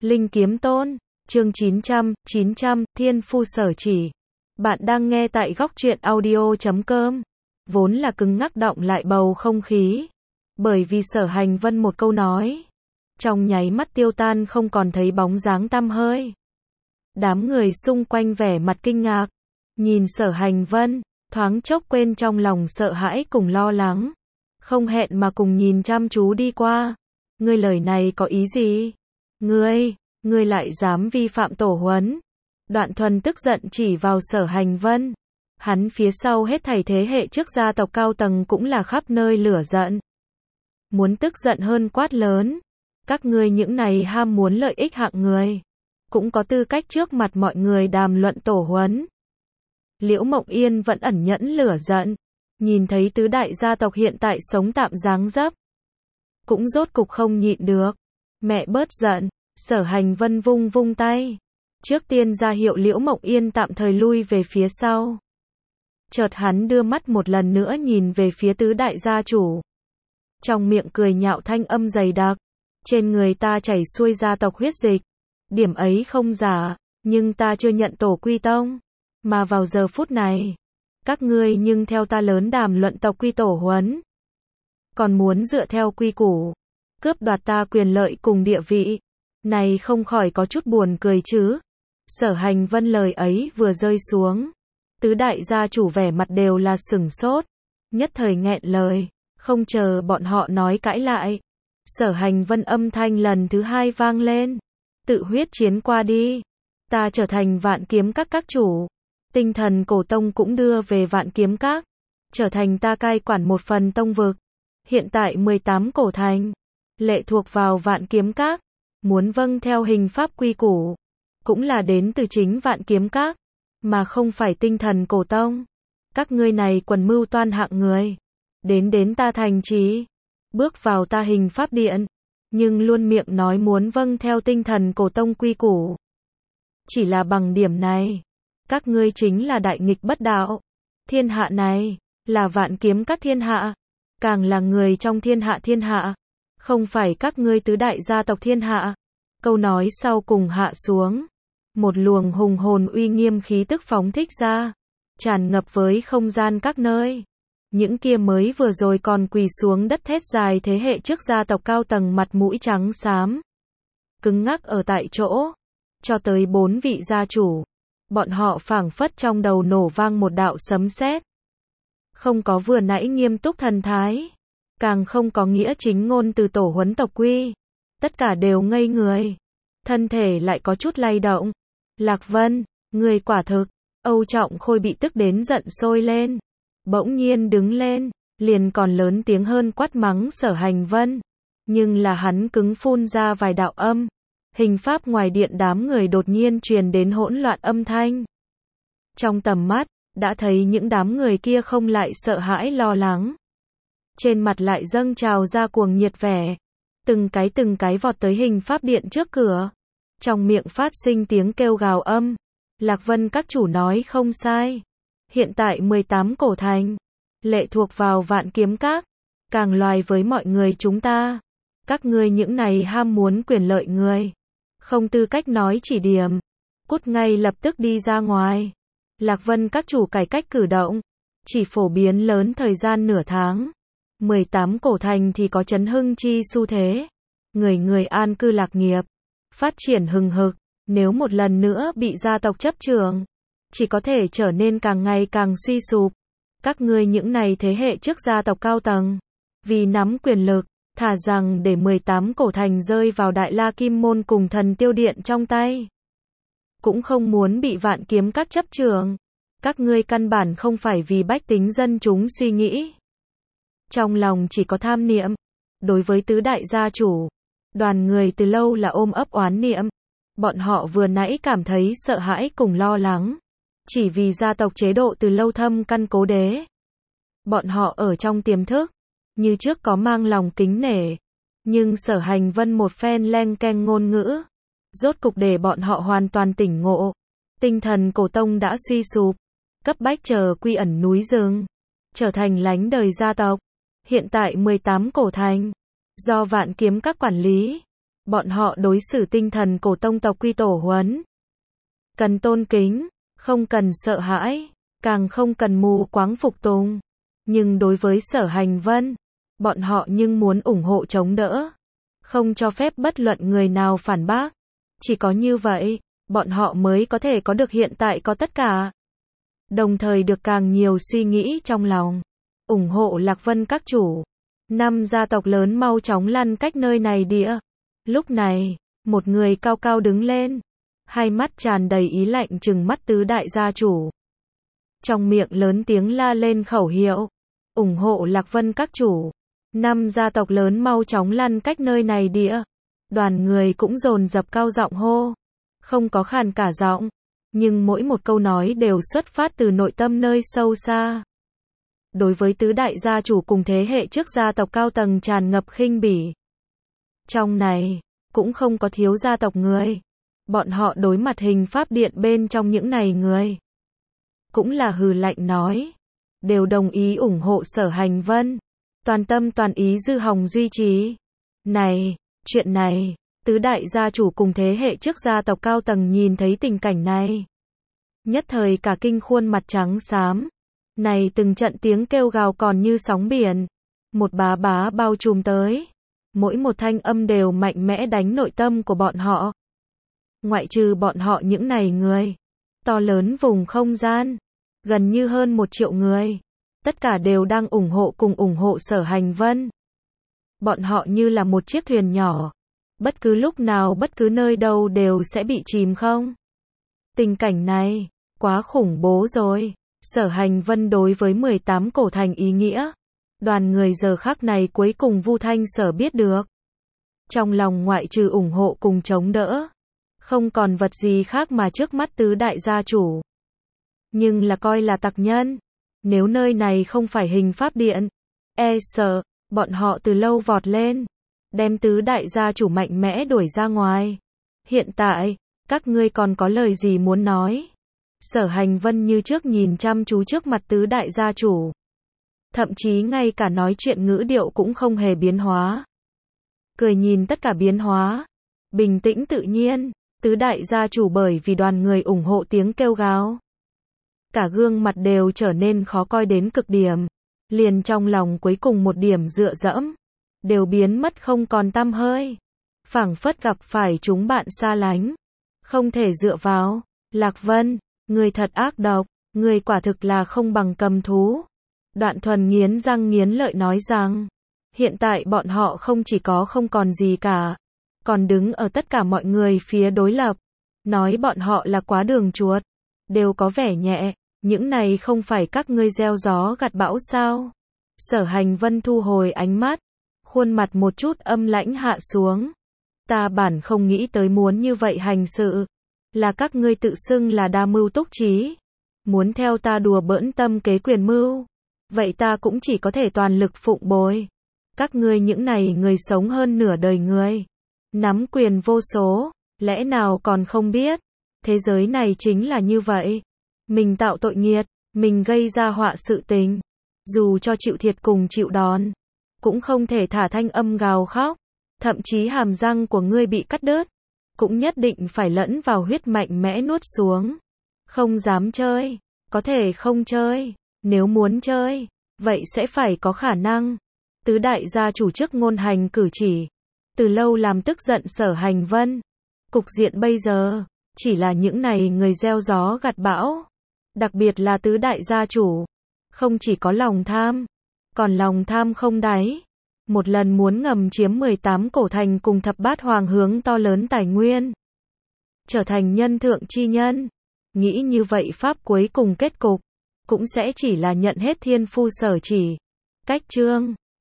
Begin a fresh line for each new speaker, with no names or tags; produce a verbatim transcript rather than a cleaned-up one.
Linh Kiếm Tôn, chương chín trăm, chín trăm, Thiên Phu Sở Chỉ. Bạn đang nghe tại góc truyện audio chấm com. Vốn là cứng ngắc đọng lại bầu không khí. Bởi vì Sở Hành Vân một câu nói. Trong nháy mắt tiêu tan không còn thấy bóng dáng tăm hơi. Đám người xung quanh vẻ mặt kinh ngạc. Nhìn Sở Hành Vân, thoáng chốc quên trong lòng sợ hãi cùng lo lắng. Không hẹn mà cùng nhìn chăm chú đi qua. Ngươi lời này có ý gì? Ngươi, ngươi lại dám vi phạm tổ huấn. Đoạn Thuần tức giận chỉ vào Sở Hành Vân. Hắn phía sau hết thảy thế hệ trước gia tộc cao tầng cũng là khắp nơi lửa giận. Muốn tức giận hơn quát lớn. Các ngươi những này ham muốn lợi ích hạng người. Cũng có tư cách trước mặt mọi người đàm luận tổ huấn. Liễu Mộng Yên vẫn ẩn nhẫn lửa giận. Nhìn thấy tứ đại gia tộc hiện tại sống tạm dáng dấp. Cũng rốt cục không nhịn được. Mẹ bớt giận. Sở Hành Vân vung vung tay. Trước tiên ra hiệu Liễu Mộng Yên tạm thời lui về phía sau. Chợt hắn đưa mắt một lần nữa nhìn về phía tứ đại gia chủ. Trong miệng cười nhạo thanh âm dày đặc. Trên người ta chảy xuôi gia tộc huyết dịch. Điểm ấy không giả, nhưng ta chưa nhận tổ quy tông. Mà vào giờ phút này, các ngươi nhưng theo ta lớn đàm luận tộc quy tổ huấn. Còn muốn dựa theo quy củ, cướp đoạt ta quyền lợi cùng địa vị. Này không khỏi có chút buồn cười chứ. Sở Hành Vân lời ấy vừa rơi xuống. Tứ đại gia chủ vẻ mặt đều là sửng sốt. Nhất thời nghẹn lời, không chờ bọn họ nói cãi lại. Sở Hành Vân âm thanh lần thứ hai vang lên. Tự huyết chiến qua đi. Ta trở thành Vạn Kiếm Các các chủ. Tinh thần cổ tông cũng đưa về Vạn Kiếm Các. Trở thành ta cai quản một phần tông vực. Hiện tại mười tám cổ thành. Lệ thuộc vào Vạn Kiếm Các. Muốn vâng theo hình pháp quy củ. Cũng là đến từ chính Vạn Kiếm Các. Mà không phải tinh thần cổ tông. Các ngươi này quần mưu toan hạng người. Đến đến ta thành trì. Bước vào ta hình pháp điện. Nhưng luôn miệng nói muốn vâng theo tinh thần cổ tông quy củ. Chỉ là bằng điểm này. Các ngươi chính là đại nghịch bất đạo. Thiên hạ này, là Vạn Kiếm Các thiên hạ. Càng là người trong thiên hạ thiên hạ. Không phải các ngươi tứ đại gia tộc thiên hạ. Câu nói sau cùng hạ xuống. Một luồng hùng hồn uy nghiêm khí tức phóng thích ra. Tràn ngập với không gian các nơi. Những kia mới vừa rồi còn quỳ xuống đất thét dài thế hệ trước gia tộc cao tầng mặt mũi trắng xám. Cứng ngắc ở tại chỗ. Cho tới bốn vị gia chủ. Bọn họ phảng phất trong đầu nổ vang một đạo sấm sét. Không có vừa nãy nghiêm túc thần thái. Càng không có nghĩa chính ngôn từ tổ huấn tộc quy. Tất cả đều ngây người. Thân thể lại có chút lay động. Lạc Vân, người quả thực. Âu Trọng Khôi bị tức đến giận sôi lên. Bỗng nhiên đứng lên. Liền còn lớn tiếng hơn quát mắng Sở Hành Vân. Nhưng là hắn cứng phun ra vài đạo âm. Hình pháp ngoài điện đám người đột nhiên truyền đến hỗn loạn âm thanh. Trong tầm mắt, đã thấy những đám người kia không lại sợ hãi lo lắng. Trên mặt lại dâng trào ra cuồng nhiệt vẻ. Từng cái từng cái vọt tới hình pháp điện trước cửa. Trong miệng phát sinh tiếng kêu gào âm. Lạc Vân các chủ nói không sai. Hiện tại mười tám cổ thành. Lệ thuộc vào Vạn Kiếm Các. Càng loài với mọi người chúng ta. Các ngươi những này ham muốn quyền lợi người. Không tư cách nói chỉ điểm. Cút ngay lập tức đi ra ngoài. Lạc Vân các chủ cải cách cử động. Chỉ phổ biến lớn thời gian nửa tháng. mười tám cổ thành thì có chấn hưng chi xu thế. Người người an cư lạc nghiệp. Phát triển hừng hực. Nếu một lần nữa bị gia tộc chấp trường. Chỉ có thể trở nên càng ngày càng suy sụp. Các ngươi những này thế hệ trước gia tộc cao tầng. Vì nắm quyền lực. Thà rằng để mười tám cổ thành rơi vào Đại La Kim Môn cùng Thần Tiêu Điện trong tay. Cũng không muốn bị Vạn Kiếm Các chấp trường. Các ngươi căn bản không phải vì bách tính dân chúng suy nghĩ. Trong lòng chỉ có tham niệm. Đối với tứ đại gia chủ. Đoàn người từ lâu là ôm ấp oán niệm. Bọn họ vừa nãy cảm thấy sợ hãi cùng lo lắng. Chỉ vì gia tộc chế độ từ lâu thâm căn cố đế. Bọn họ ở trong tiềm thức. Như trước có mang lòng kính nể. Nhưng Sở Hành Vân một phen leng keng ngôn ngữ. Rốt cục để bọn họ hoàn toàn tỉnh ngộ. Tinh thần cổ tông đã suy sụp. Cấp bách chờ quy ẩn núi rừng. Trở thành lánh đời gia tộc. Hiện tại mười tám cổ thành. Do Vạn Kiếm Các quản lý. Bọn họ đối xử tinh thần cổ tông tộc quy tổ huấn. Cần tôn kính, không cần sợ hãi, càng không cần mù quáng phục tùng. Nhưng đối với Sở Hành Vân, bọn họ nhưng muốn ủng hộ chống đỡ. Không cho phép bất luận người nào phản bác. Chỉ có như vậy, bọn họ mới có thể có được hiện tại có tất cả. Đồng thời được càng nhiều suy nghĩ trong lòng. Ủng hộ Lạc Vân các chủ. Năm gia tộc lớn mau chóng lăn cách nơi này địa. Lúc này, một người cao cao đứng lên. Hai mắt tràn đầy ý lạnh trừng mắt tứ đại gia chủ. Trong miệng lớn tiếng la lên khẩu hiệu. Ủng hộ Lạc Vân các chủ. Năm gia tộc lớn mau chóng lăn cách nơi này địa. Đoàn người cũng dồn dập cao giọng hô. Không có khàn cả giọng. Nhưng mỗi một câu nói đều xuất phát từ nội tâm nơi sâu xa. Đối với tứ đại gia chủ cùng thế hệ trước gia tộc cao tầng tràn ngập khinh bỉ. Trong này, cũng không có thiếu gia tộc người. Bọn họ đối mặt hình pháp điện bên trong những này người. Cũng là hừ lạnh nói. Đều đồng ý ủng hộ Sở Hành Vân. Toàn tâm toàn ý Dư Hồng duy trì. Này, chuyện này, tứ đại gia chủ cùng thế hệ trước gia tộc cao tầng nhìn thấy tình cảnh này. Nhất thời cả kinh khuôn mặt trắng xám. Này từng trận tiếng kêu gào còn như sóng biển. Một bá bá bao trùm tới. Mỗi một thanh âm đều mạnh mẽ đánh nội tâm của bọn họ. Ngoại trừ bọn họ những này người. To lớn vùng không gian. Gần như hơn một triệu người. Tất cả đều đang ủng hộ cùng ủng hộ Sở Hành Vân. Bọn họ như là một chiếc thuyền nhỏ. Bất cứ lúc nào bất cứ nơi đâu đều sẽ bị chìm không. Tình cảnh này, quá khủng bố rồi. Sở Hành Vân đối với mười tám cổ thành ý nghĩa. Đoàn người giờ khắc này cuối cùng Vu Thanh Sở biết được. Trong lòng ngoại trừ ủng hộ cùng chống đỡ. Không còn vật gì khác mà trước mắt tứ đại gia chủ. Nhưng là coi là tặc nhân. Nếu nơi này không phải hình pháp điện. E sợ, bọn họ từ lâu vọt lên. Đem tứ đại gia chủ mạnh mẽ đuổi ra ngoài. Hiện tại, các ngươi còn có lời gì muốn nói? Sở Hành Vân như trước nhìn chăm chú trước mặt tứ đại gia chủ. Thậm chí ngay cả nói chuyện ngữ điệu cũng không hề biến hóa. Cười nhìn tất cả biến hóa. Bình tĩnh tự nhiên, tứ đại gia chủ bởi vì đoàn người ủng hộ tiếng kêu gào. Cả gương mặt đều trở nên khó coi đến cực điểm. Liền trong lòng cuối cùng một điểm dựa dẫm. Đều biến mất không còn tăm hơi. Phảng phất gặp phải chúng bạn xa lánh. Không thể dựa vào. Lạc Vân, người thật ác độc. Người quả thực là không bằng cầm thú. Đoạn Thuần nghiến răng nghiến lợi nói rằng. Hiện tại bọn họ không chỉ có không còn gì cả. Còn đứng ở tất cả mọi người phía đối lập. Nói bọn họ là quá đường chuột. Đều có vẻ nhẹ. Những này không phải các ngươi gieo gió gặt bão sao? Sở Hành Vân thu hồi ánh mắt. Khuôn mặt một chút âm lãnh hạ xuống. Ta bản không nghĩ tới muốn như vậy hành sự. Là các ngươi tự xưng là đa mưu túc trí. Muốn theo ta đùa bỡn tâm kế quyền mưu. Vậy ta cũng chỉ có thể toàn lực phụng bồi. Các ngươi những này người sống hơn nửa đời người. Nắm quyền vô số. Lẽ nào còn không biết. Thế giới này chính là như vậy. Mình tạo tội nghiệt. Mình gây ra họa sự tình. Dù cho chịu thiệt cùng chịu đòn. Cũng không thể thả thanh âm gào khóc. Thậm chí hàm răng của ngươi bị cắt đứt. Cũng nhất định phải lẫn vào huyết mạnh mẽ nuốt xuống. Không dám chơi. Có thể không chơi. Nếu muốn chơi. Vậy sẽ phải có khả năng. Tứ đại gia chủ trước ngôn hành cử chỉ. Từ lâu làm tức giận Sở Hành Vân. Cục diện bây giờ. Chỉ là những này người gieo gió gặt bão. Đặc biệt là tứ đại gia chủ. Không chỉ có lòng tham. Còn lòng tham không đáy. Một lần muốn ngầm chiếm mười tám cổ thành cùng thập bát hoàng hướng to lớn tài nguyên. Trở thành nhân thượng chi nhân. Nghĩ như vậy pháp cuối cùng kết cục. Cũng sẽ chỉ là nhận hết thiên phu sở chỉ. Cách chương